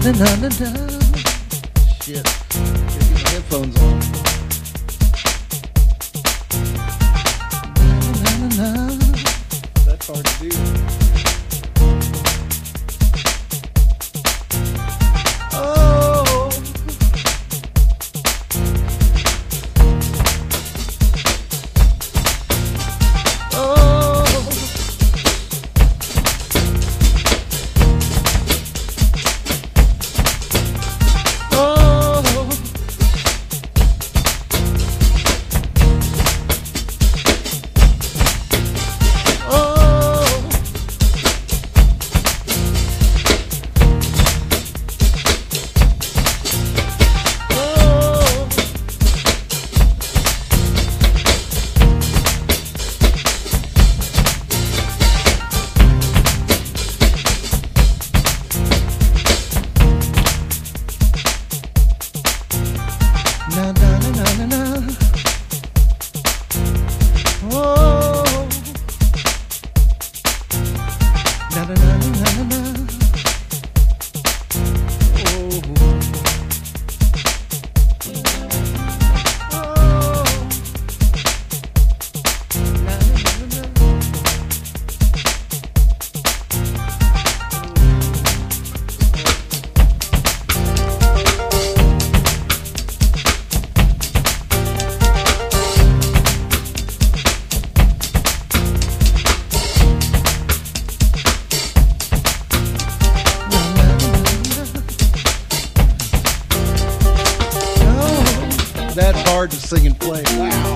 na na na. Shit. Gotta get my headphones on. Na na na na. That's hard to do. Oh. Oh. Na na na na na na. Oh. Na na na na na na. Oh. Oh. Na na na na na. That's hard to sing and play. Wow.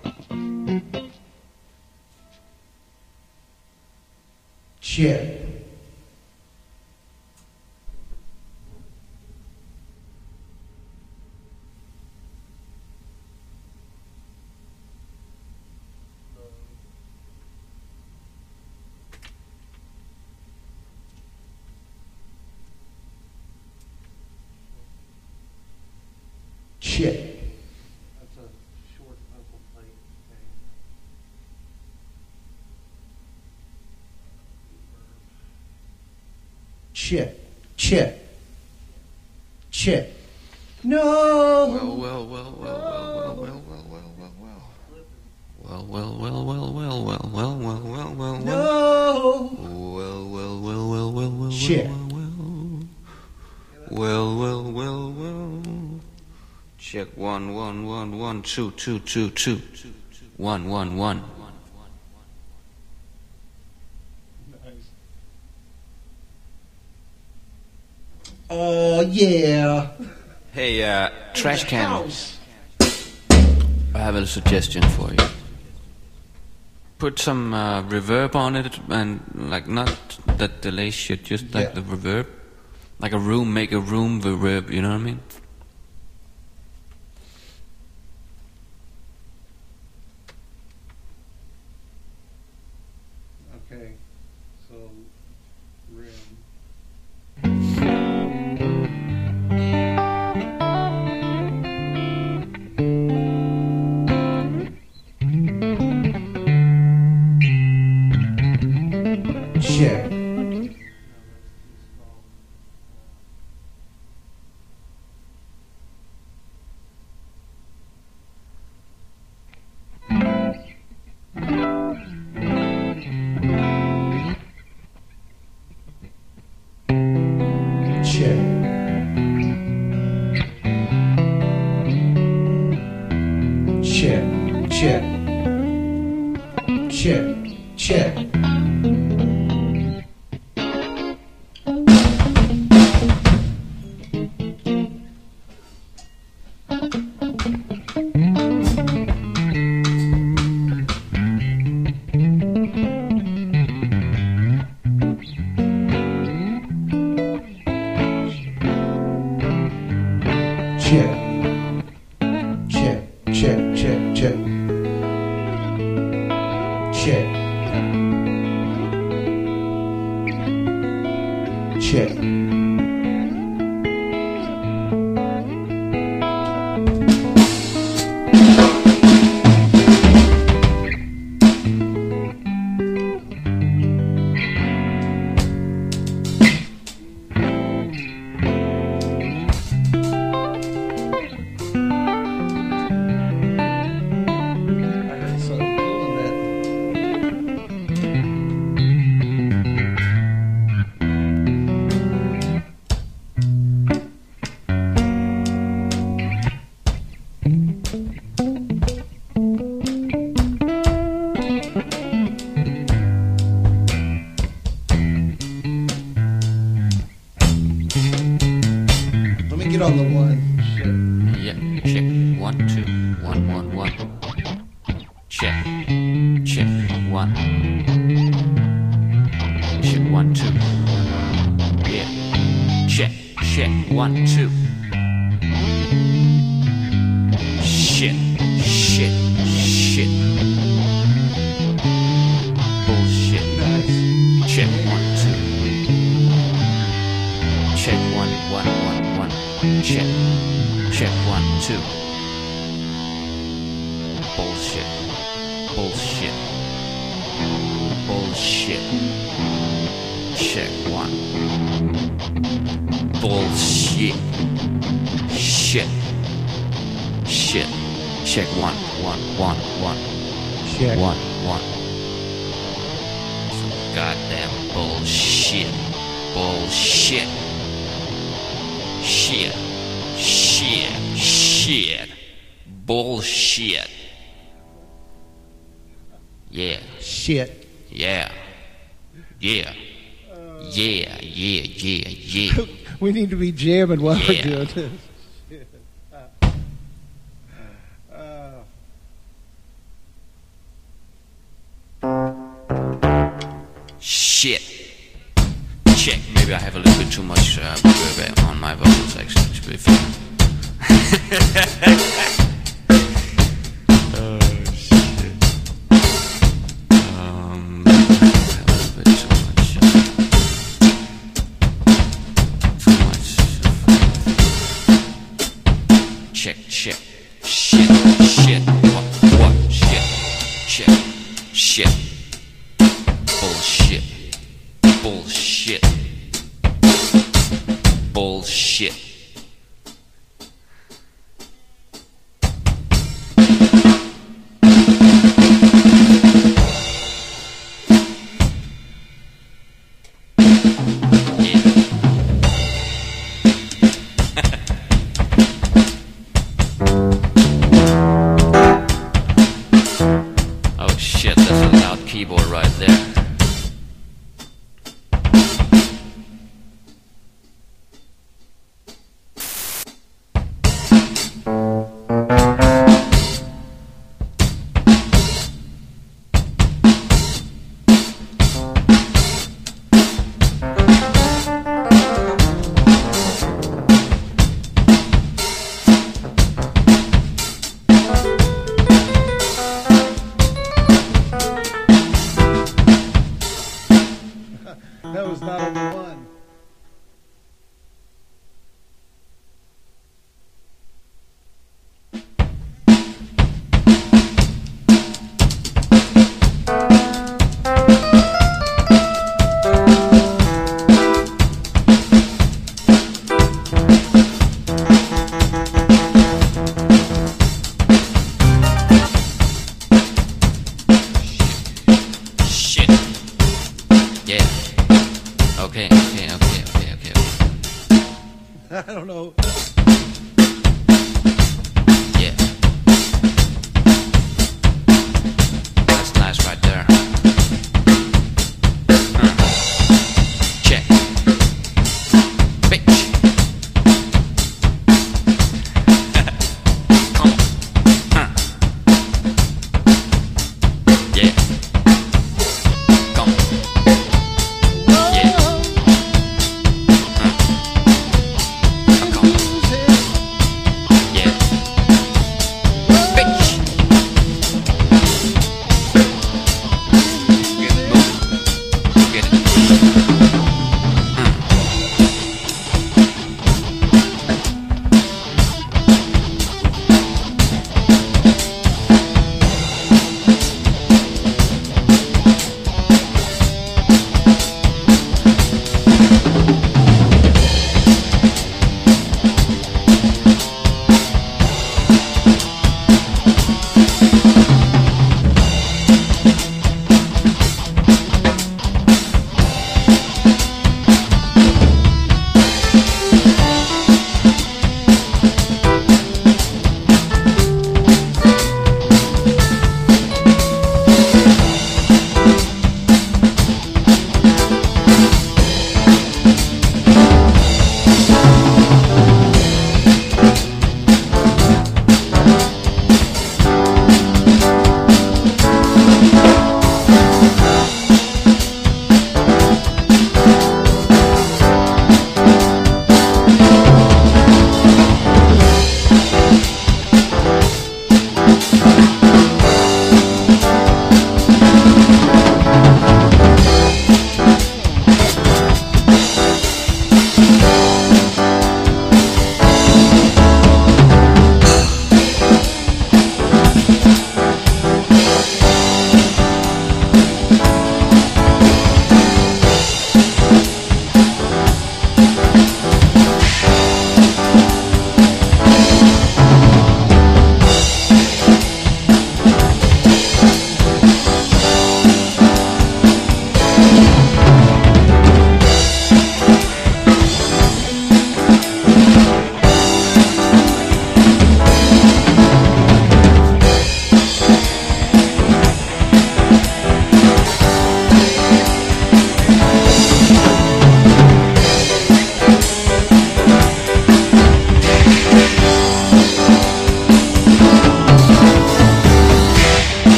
Shit. Shit. That's a short vocal plate. Shit. Shit. Shit. No. Well, well, well, well, well, well, well, well, well, well, well, well, well, well, well, well, well, well, well, No. well, well, well, well, well, well, Shit. well, well, well, well. Check 1 1 1 1 2 2 2 2 1 1 1. Oh yeah. Hey, trash can. I have a suggestion for you. Put some reverb on it, and like not that delay shit, just like the reverb, like a room, make a room reverb. You know what I mean? Okay, so rim. Shit. Shit. Shit. Shit. Shit. Shit. Shit. Shit. Shit. Shit. Shit. Shit. Shit. I heard something cool in that. Let me get on the one. Shit. Yeah. Check 1 2 1 1 1. Check. Check 1. Check 1 2. Yeah. Check. Check 1 2. Shit. Shit. Shit. Bullshit. Nice. Check 1 2. Check 1 1 1 1. Check. Check 1 2. Bullshit. Bullshit. Bullshit. Check 1. Bullshit. Shit. Shit. Check 1 1 1 1 Shit. 1 1. Goddamn bullshit. Bullshit. Shit. Shit. Shit. Bullshit. Yeah. Shit. Yeah. Yeah. Yeah. Yeah. Yeah. Yeah. We need to be jamming while we're Yeah. doing this. Shit. Check. Maybe I have a little bit too much reverb on my vocals, actually, to be fair. Oh, shit. I have a little bit too much. Too much. check, check. Shit, shit, what, shit, check, shit. Bullshit, bullshit, bullshit.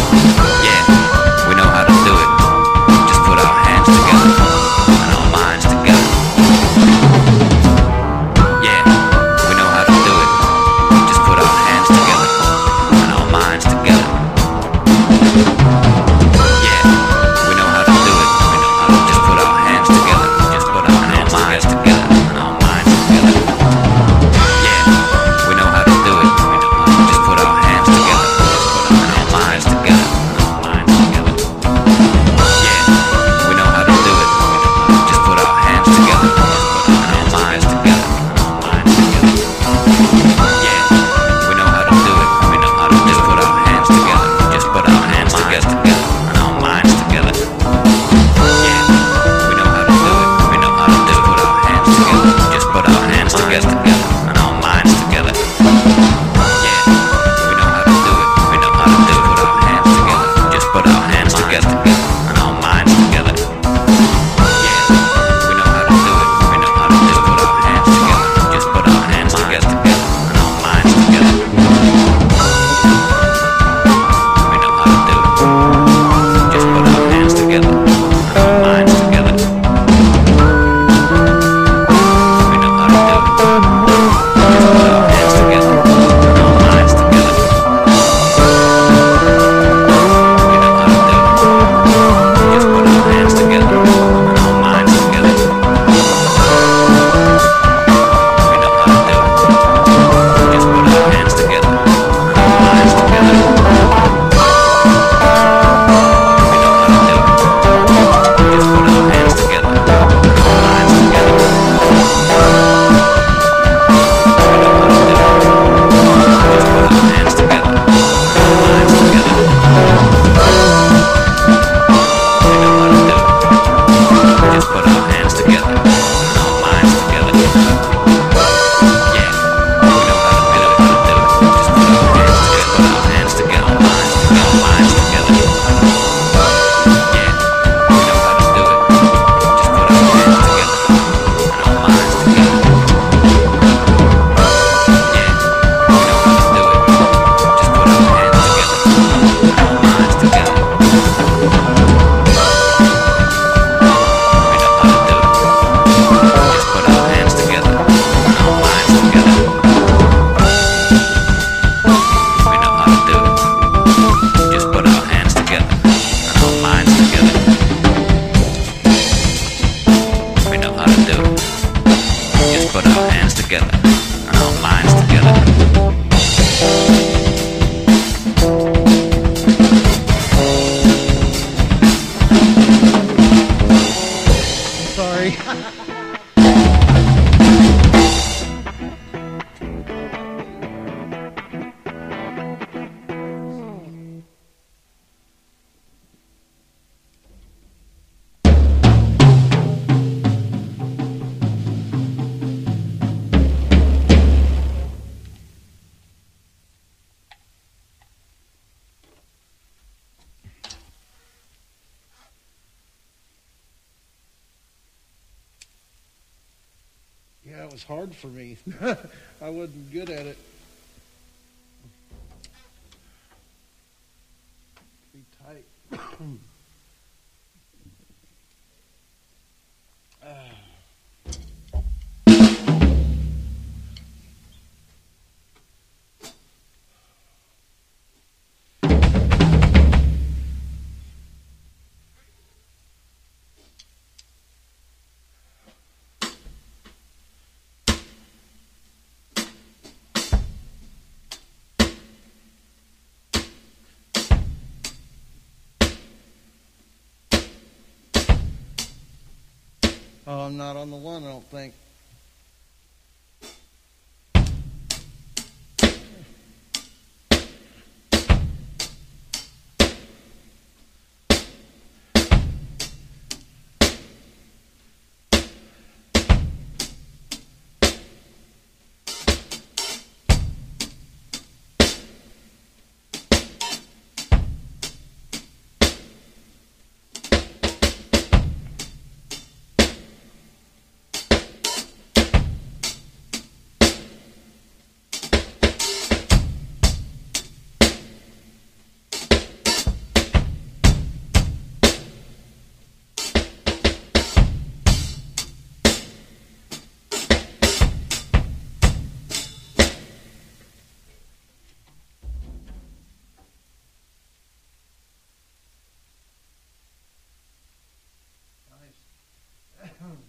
Yeah, we know how to do it. Just put our hands together and our minds together. Yeah, we know how to do it. Just put our hands together and our minds together. Yeah, we know how to do it. We know how to just put our hands together. Just put our hands minds together and our minds together. Yeah, we know how to do it. We know how to just put our hands together. Just put our and our minds together and our minds together. Yeah, we know how to do it. We know how to just put our hands together. Just put our and our minds together and our minds together. Yeah, we know how to do it. We know how to just put our hands together. Just put our hands together and our minds together. Yeah, we know how to do it. We know how to just put our hands together. Just put our hands together and our minds together. Yeah, we know how to do it. We know how to just put our hands together. Just put our hands together and our minds together. Yeah, we know how to do it. We know how to just put our hands together. Just put our hands together and our minds together. We know how to do it. Just put our hands together and our minds together. We know how to do it. Just put our hands together and our minds together. We know how to do it. Just put our hands together and our minds together. We know how to do it. Just put our hands together and our minds together. We know how to do it. Just put our hands together and our minds together. We know how to do it. Just put our hands together and our minds together. We know how to do it. Just put our hands together and our minds together. Yeah, we know how to do it. Just put our hands together, our minds together. Yeah, we know how to do it. Just put our hands together and our minds together. Yeah, we know how to do it. Just put our hands together and our minds together. We know how to do it. Just put our hands together and our minds together. We know how to do it. Just put our hands together and our minds together. We know how to do it. Just put our hands together and our minds together. Sorry. Yeah, it was hard for me. I wasn't good at it. Be tight. Oh, I'm not on the one, I don't think. tone.